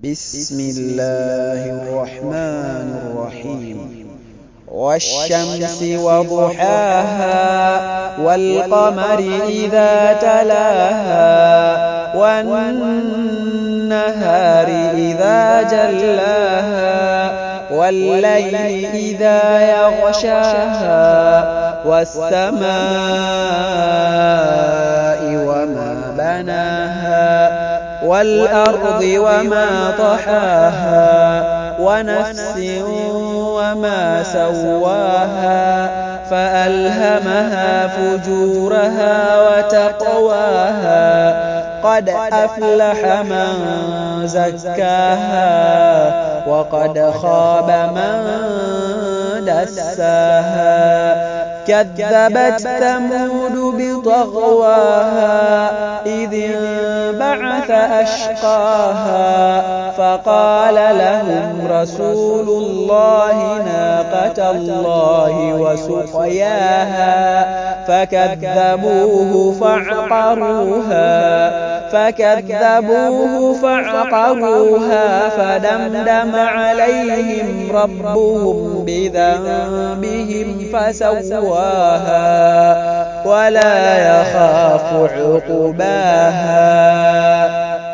بسم الله الرحمن الرحيم والشمس وضحاها والقمر إذا تلاها والنهار إذا جلاها والليل إذا يغشاها والسماء وما بناها والأرض وما طحاها ونفس وما سواها فألهمها فجورها وتقواها قد أفلح من زكاها وقد خاب من دساها كذبت ثمود بطغواها إذ انبعث أشقاها فقال لهم رسول الله ناقة الله وسقياها فكذبوه فعقروها فدمدم عليهم ربهم بذنبهم فسواها ولا يخاف عقباها